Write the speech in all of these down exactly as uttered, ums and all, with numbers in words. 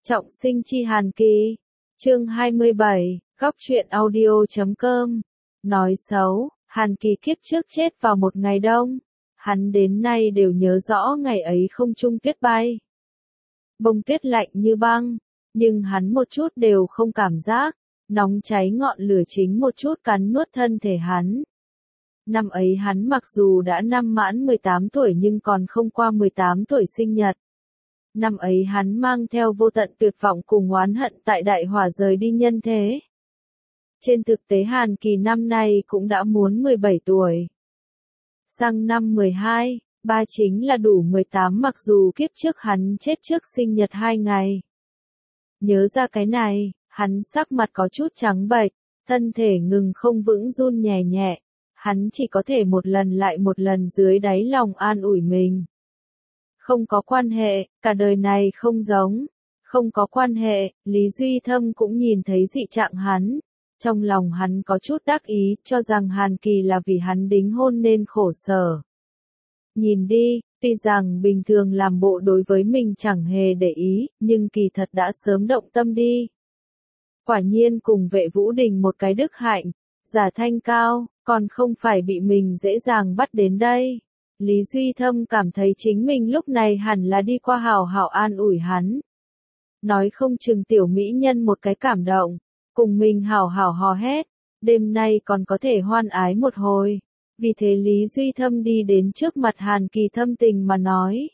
Trọng sinh chi Hàn Kỳ. Chương hai mươi bảy, góc truyện audio chấm com. Nói xấu, Hàn Kỳ kiếp trước chết vào một ngày đông. Hắn đến nay đều nhớ rõ ngày ấy không trung tuyết bay. Bông tuyết lạnh như băng, nhưng hắn một chút đều không cảm giác. Nóng cháy ngọn lửa chính một chút cắn nuốt thân thể hắn. Năm ấy hắn mặc dù đã năm mãn mười tám tuổi nhưng còn không qua mười tám tuổi sinh nhật. Năm ấy hắn mang theo vô tận tuyệt vọng cùng oán hận tại đại hỏa rời đi nhân thế. Trên thực tế Hàn Kỳ năm nay cũng đã muốn mười bảy tuổi. Sang năm mười hai, ba chính là đủ mười tám mặc dù kiếp trước hắn chết trước sinh nhật hai ngày. Nhớ ra cái này, hắn sắc mặt có chút trắng bệch, thân thể ngừng không vững run nhẹ nhẹ. Hắn chỉ có thể một lần lại một lần dưới đáy lòng an ủi mình. Không có quan hệ, cả đời này không giống. Không có quan hệ, Lý Duy Thâm cũng nhìn thấy dị trạng hắn. Trong lòng hắn có chút đắc ý, cho rằng Hàn Kỳ là vì hắn đính hôn nên khổ sở. Nhìn đi, tuy rằng bình thường làm bộ đối với mình chẳng hề để ý, nhưng kỳ thật đã sớm động tâm đi. Quả nhiên cùng Vệ Vũ Đình một cái đức hạnh, giả thanh cao, còn không phải bị mình dễ dàng bắt đến đây. Lý Duy Thâm cảm thấy chính mình lúc này hẳn là đi qua hào hào an ủi hắn. Nói không chừng tiểu mỹ nhân một cái cảm động, cùng mình hào hào hò hét, đêm nay còn có thể hoan ái một hồi. Vì thế Lý Duy Thâm đi đến trước mặt Hàn Kỳ thâm tình mà nói.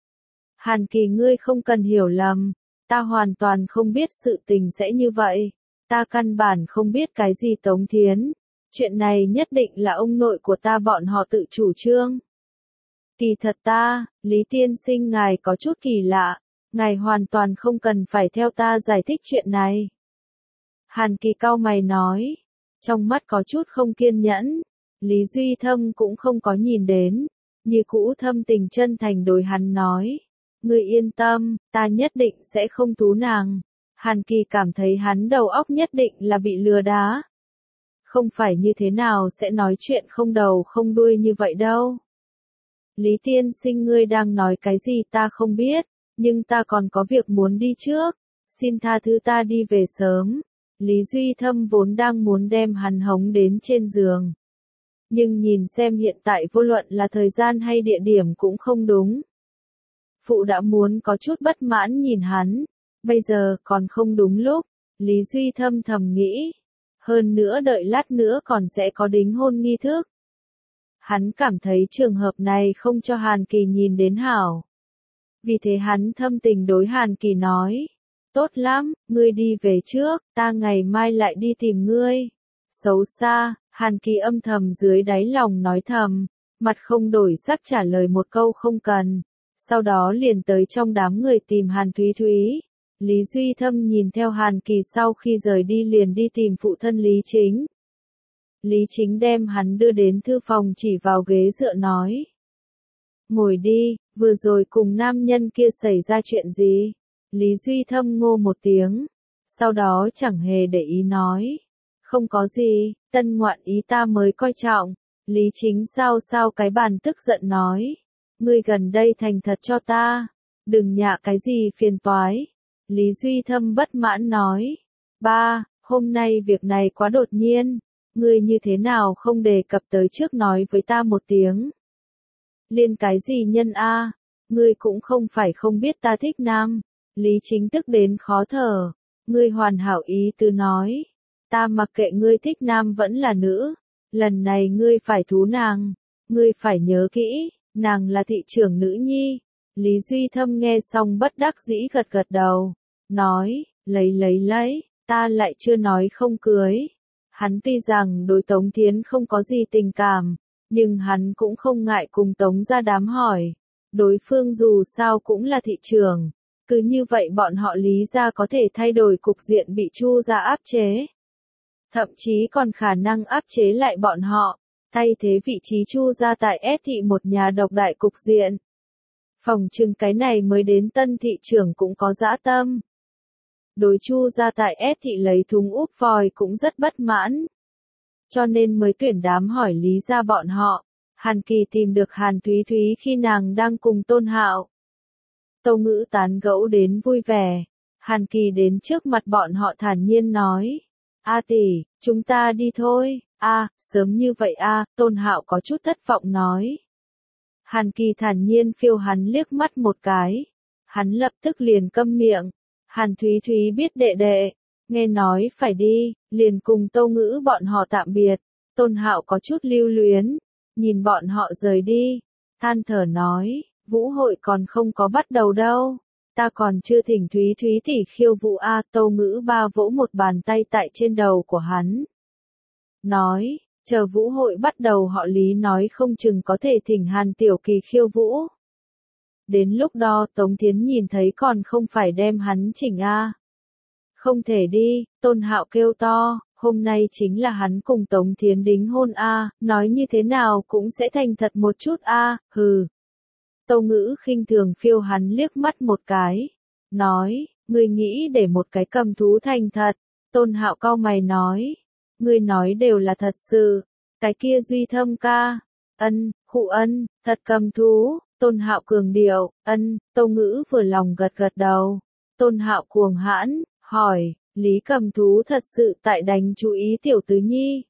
Hàn Kỳ ngươi không cần hiểu lầm, ta hoàn toàn không biết sự tình sẽ như vậy, ta căn bản không biết cái gì Tống Thiến. Chuyện này nhất định là ông nội của ta bọn họ tự chủ trương. Kỳ thật ta, Lý tiên sinh ngài có chút kỳ lạ, ngài hoàn toàn không cần phải theo ta giải thích chuyện này. Hàn Kỳ cau mày nói, trong mắt có chút không kiên nhẫn, Lý Duy Thâm cũng không có nhìn đến, như cũ thâm tình chân thành đối hắn nói, ngươi yên tâm, ta nhất định sẽ không tú nàng. Hàn Kỳ cảm thấy hắn đầu óc nhất định là bị lừa đá. Không phải như thế nào sẽ nói chuyện không đầu không đuôi như vậy đâu. Lý tiên sinh ngươi đang nói cái gì ta không biết, nhưng ta còn có việc muốn đi trước, xin tha thứ ta đi về sớm. Lý Duy Thâm vốn đang muốn đem hắn hống đến trên giường. Nhưng nhìn xem hiện tại vô luận là thời gian hay địa điểm cũng không đúng. Phụ đã muốn có chút bất mãn nhìn hắn, bây giờ còn không đúng lúc, Lý Duy Thâm thầm nghĩ. Hơn nữa đợi lát nữa còn sẽ có đính hôn nghi thức. Hắn cảm thấy trường hợp này không cho Hàn Kỳ nhìn đến hảo. Vì thế hắn thâm tình đối Hàn Kỳ nói. Tốt lắm, ngươi đi về trước, ta ngày mai lại đi tìm ngươi. Xấu xa, Hàn Kỳ âm thầm dưới đáy lòng nói thầm, mặt không đổi sắc trả lời một câu không cần. Sau đó liền tới trong đám người tìm Hàn Thúy Thúy. Lý Duy Thâm nhìn theo Hàn Kỳ sau khi rời đi liền đi tìm phụ thân Lý Chính. Lý Chính đem hắn đưa đến thư phòng chỉ vào ghế dựa nói. Ngồi đi, vừa rồi cùng nam nhân kia xảy ra chuyện gì? Lý Duy Thâm ngô một tiếng, sau đó chẳng hề để ý nói. Không có gì, tân ngoạn ý ta mới coi trọng. Lý Chính sao sao cái bàn tức giận nói. Ngươi gần đây thành thật cho ta, đừng nhạ cái gì phiền toái. Lý Duy Thâm bất mãn nói. Ba, hôm nay việc này quá đột nhiên. Ngươi như thế nào không đề cập tới trước nói với ta một tiếng. Liên cái gì nhân a? Ngươi cũng không phải không biết ta thích nam. Lý Chính tức đến khó thở. Ngươi hoàn hảo ý tứ nói. Ta mặc kệ ngươi thích nam vẫn là nữ. Lần này ngươi phải thú nàng. Ngươi phải nhớ kỹ, nàng là thị trưởng nữ nhi. Lý Duy Thâm nghe xong bất đắc dĩ gật gật đầu. Nói, lấy lấy lấy, ta lại chưa nói không cưới. Hắn tuy rằng đối Tống Thiến không có gì tình cảm, nhưng hắn cũng không ngại cùng Tống ra đám hỏi. Đối phương dù sao cũng là thị trưởng, cứ như vậy bọn họ Lý ra có thể thay đổi cục diện bị Chu ra áp chế. Thậm chí còn khả năng áp chế lại bọn họ, thay thế vị trí Chu ra tại S thị một nhà độc đại cục diện. Phòng trừng cái này mới đến tân thị trưởng cũng có dã tâm. Đối Chu ra tại S thị lấy thúng úp vòi cũng rất bất mãn. Cho nên mới tuyển đám hỏi Lý ra bọn họ. Hàn Kỳ tìm được Hàn Thúy Thúy khi nàng đang cùng Tôn Hạo. Tâu Ngữ tán gẫu đến vui vẻ. Hàn Kỳ đến trước mặt bọn họ thản nhiên nói. A tỷ, chúng ta đi thôi. A, sớm như vậy a, Tôn Hạo có chút thất vọng nói. Hàn Kỳ thản nhiên phiêu hắn liếc mắt một cái. Hắn lập tức liền câm miệng. Hàn Thúy Thúy biết đệ đệ, nghe nói phải đi, liền cùng Tâu Ngữ bọn họ tạm biệt. Tôn Hạo có chút lưu luyến, nhìn bọn họ rời đi, than thở nói, vũ hội còn không có bắt đầu đâu. Ta còn chưa thỉnh Thúy Thúy tỷ khiêu vũ a. Tâu Ngữ ba vỗ một bàn tay tại trên đầu của hắn. Nói, chờ vũ hội bắt đầu họ Lý nói không chừng có thể thỉnh Hàn Tiểu Kỳ khiêu vũ. Đến lúc đó Tống Thiến nhìn thấy còn không phải đem hắn chỉnh a. Không thể đi, Tôn Hạo kêu to, hôm nay chính là hắn cùng Tống Thiến đính hôn a, nói như thế nào cũng sẽ thành thật một chút a, hừ. Tâu Ngữ khinh thường phiêu hắn liếc mắt một cái, nói, ngươi nghĩ để một cái cầm thú thành thật. Tôn Hạo cau mày nói, ngươi nói đều là thật sự, cái kia Duy Thâm ca, ân, khụ ân, thật cầm thú. Tôn Hạo cường điệu, ân. Tâu Ngữ vừa lòng gật gật đầu. Tôn Hạo cuồng hãn, hỏi, Lý cầm thú thật sự tại đánh chú ý tiểu tứ nhi.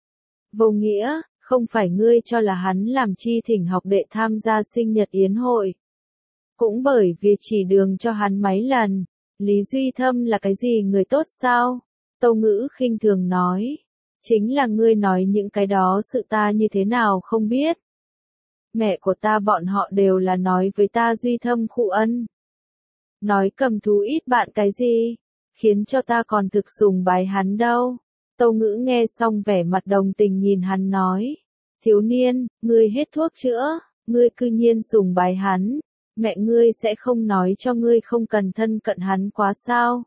Vô nghĩa, không phải ngươi cho là hắn làm chi thỉnh học đệ tham gia sinh nhật yến hội. Cũng bởi vì chỉ đường cho hắn mấy lần, Lý Duy Thâm là cái gì người tốt sao? Tâu Ngữ khinh thường nói, chính là ngươi nói những cái đó sự ta như thế nào không biết. Mẹ của ta bọn họ đều là nói với ta Duy Thâm khụ ân. Nói cầm thú ít bạn cái gì, khiến cho ta còn thực sùng bái hắn đâu. Tâu Ngữ nghe xong vẻ mặt đồng tình nhìn hắn nói, thiếu niên, ngươi hết thuốc chữa, ngươi cư nhiên sùng bái hắn, mẹ ngươi sẽ không nói cho ngươi không cần thân cận hắn quá sao.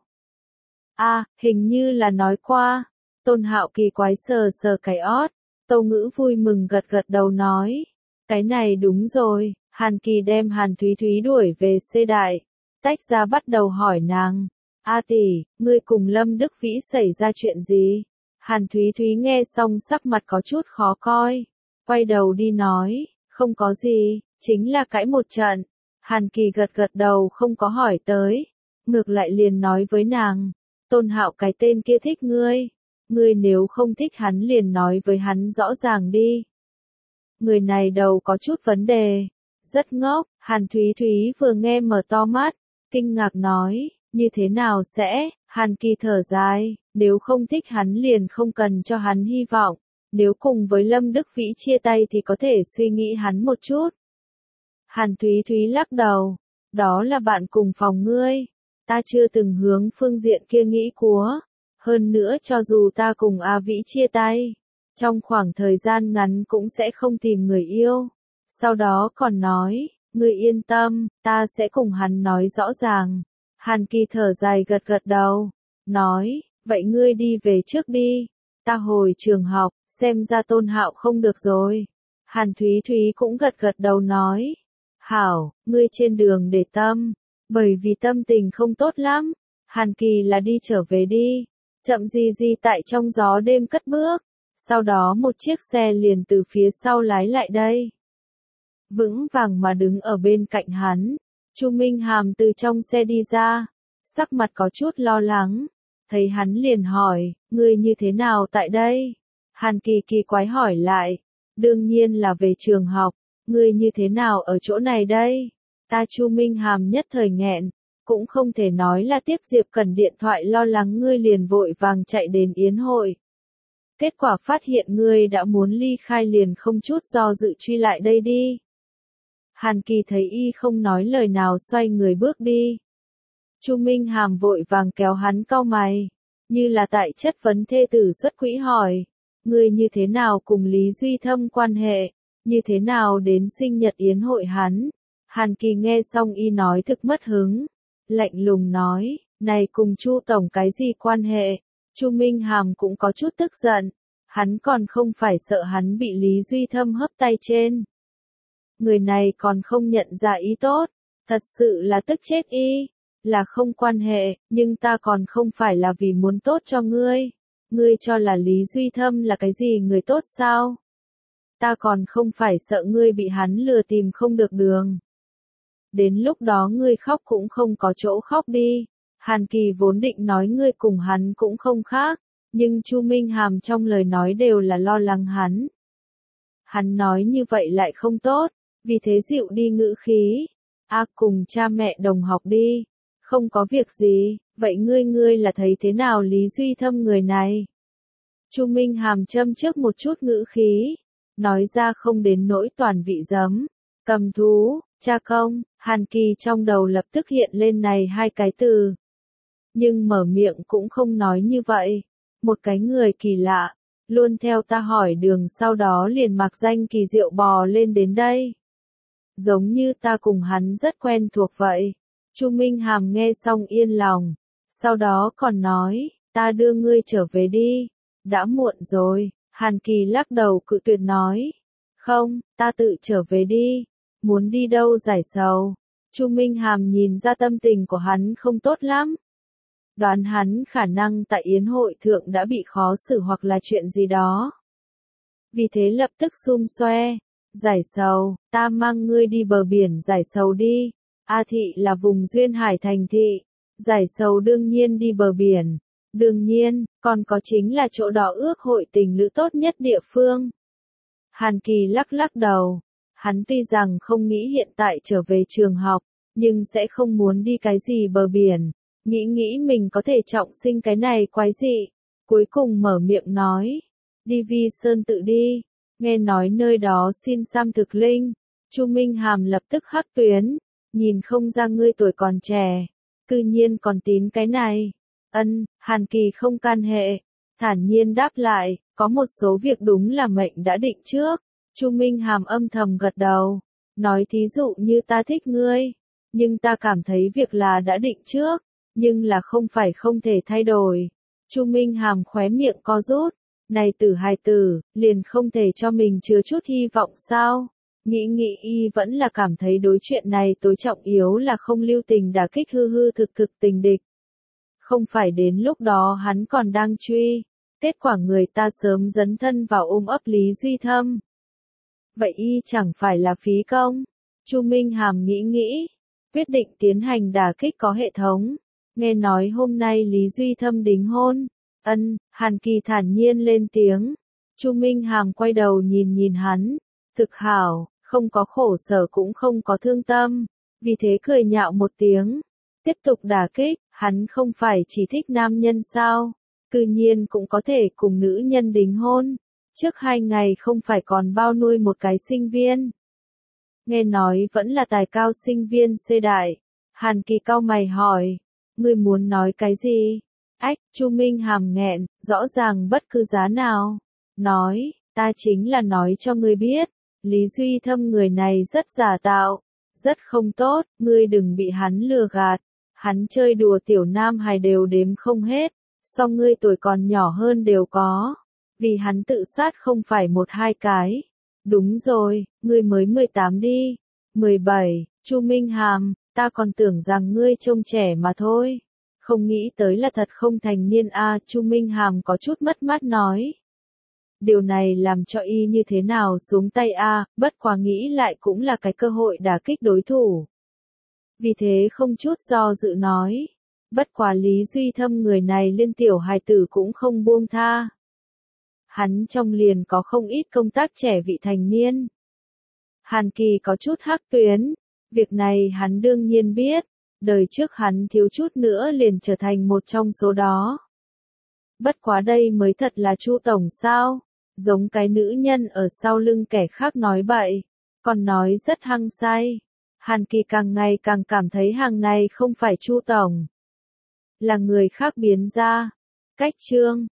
A, hình như là nói qua. Tôn Hạo kỳ quái sờ sờ cái ót. Tâu Ngữ vui mừng gật gật đầu nói, cái này đúng rồi. Hàn Kỳ đem Hàn Thúy Thúy đuổi về xe đại, tách ra bắt đầu hỏi nàng, A tỷ, ngươi cùng Lâm Đức Vĩ xảy ra chuyện gì? Hàn Thúy Thúy nghe xong sắc mặt có chút khó coi, quay đầu đi nói, không có gì, chính là cãi một trận. Hàn Kỳ gật gật đầu không có hỏi tới, ngược lại liền nói với nàng, Tôn Hạo cái tên kia thích ngươi, ngươi nếu không thích hắn liền nói với hắn rõ ràng đi. Người này đầu có chút vấn đề, rất ngốc. Hàn Thúy Thúy vừa nghe mở to mắt, kinh ngạc nói, như thế nào sẽ? Hàn Kỳ thở dài, nếu không thích hắn liền không cần cho hắn hy vọng, nếu cùng với Lâm Đức Vĩ chia tay thì có thể suy nghĩ hắn một chút. Hàn Thúy Thúy lắc đầu, đó là bạn cùng phòng ngươi, ta chưa từng hướng phương diện kia nghĩ quá, hơn nữa cho dù ta cùng A Vĩ chia tay, trong khoảng thời gian ngắn cũng sẽ không tìm người yêu. Sau đó còn nói, ngươi yên tâm, ta sẽ cùng hắn nói rõ ràng. Hàn Kỳ thở dài gật gật đầu, nói, vậy ngươi đi về trước đi, ta hồi trường học, xem ra Tôn Hạo không được rồi. Hàn Thúy Thúy cũng gật gật đầu nói, hảo, ngươi trên đường để tâm, bởi vì tâm tình không tốt lắm. Hàn Kỳ là đi trở về đi, chậm gì gì tại trong gió đêm cất bước, sau đó một chiếc xe liền từ phía sau lái lại đây. Vững vàng mà đứng ở bên cạnh hắn, Chu Minh Hàm từ trong xe đi ra, sắc mặt có chút lo lắng, thấy hắn liền hỏi, ngươi như thế nào tại đây? Hàn Kỳ kỳ quái hỏi lại, đương nhiên là về trường học, ngươi như thế nào ở chỗ này đây? Ta Chu Minh Hàm nhất thời nghẹn, cũng không thể nói là tiếp Diệp Cẩn điện thoại lo lắng ngươi liền vội vàng chạy đến yến hội. Kết quả phát hiện ngươi đã muốn ly khai liền không chút do dự truy lại đây đi. Hàn Kỳ thấy y không nói lời nào xoay người bước đi. Chu Minh Hàm vội vàng kéo hắn cau mày, như là tại chất vấn thê tử xuất quỹ hỏi, ngươi như thế nào cùng Lý Duy Thâm quan hệ, như thế nào đến sinh nhật yến hội hắn. Hàn Kỳ nghe xong y nói thực mất hứng, lạnh lùng nói, này cùng Chu tổng cái gì quan hệ? Chu Minh Hàm cũng có chút tức giận, hắn còn không phải sợ hắn bị Lý Duy Thâm hấp tay trên. Người này còn không nhận ra ý tốt, thật sự là tức chết y, là không quan hệ, nhưng ta còn không phải là vì muốn tốt cho ngươi. Ngươi cho là Lý Duy Thâm là cái gì người tốt sao? Ta còn không phải sợ ngươi bị hắn lừa tìm không được đường. Đến lúc đó ngươi khóc cũng không có chỗ khóc đi. Hàn Kỳ vốn định nói ngươi cùng hắn cũng không khác, nhưng Chu Minh Hàm trong lời nói đều là lo lắng hắn. Hắn nói như vậy lại không tốt, vì thế dịu đi ngữ khí. A cùng cha mẹ đồng học đi, không có việc gì, vậy ngươi ngươi là thấy thế nào Lý Duy Thâm người này? Chu Minh Hàm châm trước một chút ngữ khí, nói ra không đến nỗi toàn vị giấm, cầm thú, cha công, Hàn Kỳ trong đầu lập tức hiện lên này hai cái từ. Nhưng mở miệng cũng không nói như vậy, một cái người kỳ lạ, luôn theo ta hỏi đường sau đó liền mặc danh kỳ diệu bò lên đến đây. Giống như ta cùng hắn rất quen thuộc vậy. Chu Minh Hàm nghe xong yên lòng, sau đó còn nói, ta đưa ngươi trở về đi, đã muộn rồi. Hàn Kỳ lắc đầu cự tuyệt nói, không, ta tự trở về đi, muốn đi đâu giải sầu. Chu Minh Hàm nhìn ra tâm tình của hắn không tốt lắm. Đoán hắn khả năng tại yến hội thượng đã bị khó xử hoặc là chuyện gì đó. Vì thế lập tức xum xoe, giải sầu, ta mang ngươi đi bờ biển giải sầu đi. A thị là vùng duyên hải thành thị, giải sầu đương nhiên đi bờ biển. Đương nhiên, còn có chính là chỗ đó ước hội tình lữ tốt nhất địa phương. Hàn Kỳ lắc lắc đầu, hắn tuy rằng không nghĩ hiện tại trở về trường học, nhưng sẽ không muốn đi cái gì bờ biển. Nghĩ nghĩ mình có thể trọng sinh cái này quái dị, cuối cùng mở miệng nói, đi Vi Sơn tự đi, nghe nói nơi đó xin xăm thực linh. Chu Minh Hàm lập tức hắc tuyến, nhìn không ra ngươi tuổi còn trẻ, cư nhiên còn tín cái này. Ân, Hàn Kỳ không can hệ, thản nhiên đáp lại, có một số việc đúng là mệnh đã định trước. Chu Minh Hàm âm thầm gật đầu, nói thí dụ như ta thích ngươi, nhưng ta cảm thấy việc là đã định trước, nhưng là không phải không thể thay đổi. Chu Minh Hàm khóe miệng co rút, này tử hài tử, liền không thể cho mình chứa chút hy vọng sao? Nghĩ nghĩ y vẫn là cảm thấy đối chuyện này tối trọng yếu là không lưu tình đả kích hư hư thực thực tình địch. Không phải đến lúc đó hắn còn đang truy, kết quả người ta sớm dấn thân vào ôm ấp Lý Duy Thâm. Vậy y chẳng phải là phí công? Chu Minh Hàm nghĩ nghĩ, quyết định tiến hành đả kích có hệ thống. Nghe nói hôm nay Lý Duy Thâm đính hôn. Ân, Hàn Kỳ thản nhiên lên tiếng. Chu Minh Hàm quay đầu nhìn nhìn hắn. Thực hảo, không có khổ sở cũng không có thương tâm. Vì thế cười nhạo một tiếng. Tiếp tục đả kích, hắn không phải chỉ thích nam nhân sao? Cư nhiên cũng có thể cùng nữ nhân đính hôn. Trước hai ngày không phải còn bao nuôi một cái sinh viên. Nghe nói vẫn là tài cao sinh viên C đại. Hàn Kỳ cau mày hỏi. Ngươi muốn nói cái gì? Ách, Chu Minh Hàm nghẹn, rõ ràng bất cứ giá nào. Nói, ta chính là nói cho ngươi biết, Lý Duy Thâm người này rất giả tạo, rất không tốt, ngươi đừng bị hắn lừa gạt. Hắn chơi đùa tiểu nam hài đều đếm không hết, song ngươi tuổi còn nhỏ hơn đều có. Vì hắn tự sát không phải một hai cái. Đúng rồi, ngươi mới mười tám đi. mười bảy, Chu Minh Hàm. Ta còn tưởng rằng ngươi trông trẻ mà thôi. Không nghĩ tới là thật không thành niên a. À, Chu Minh Hàm có chút mất mát nói. Điều này làm cho y như thế nào xuống tay a. À, bất quá nghĩ lại cũng là cái cơ hội đả kích đối thủ. Vì thế không chút do dự nói. Bất quá Lý Duy Thâm người này liên tiểu hài tử cũng không buông tha. Hắn trong liền có không ít công tác trẻ vị thành niên. Hàn Kỳ có chút hắc tuyến. Việc này hắn đương nhiên biết, đời trước hắn thiếu chút nữa liền trở thành một trong số đó. Bất quá đây mới thật là Chu tổng sao, giống cái nữ nhân ở sau lưng kẻ khác nói bậy, còn nói rất hăng say. Hàn Kỳ càng ngày càng cảm thấy hàng này không phải Chu tổng, là người khác biến ra. Cách chương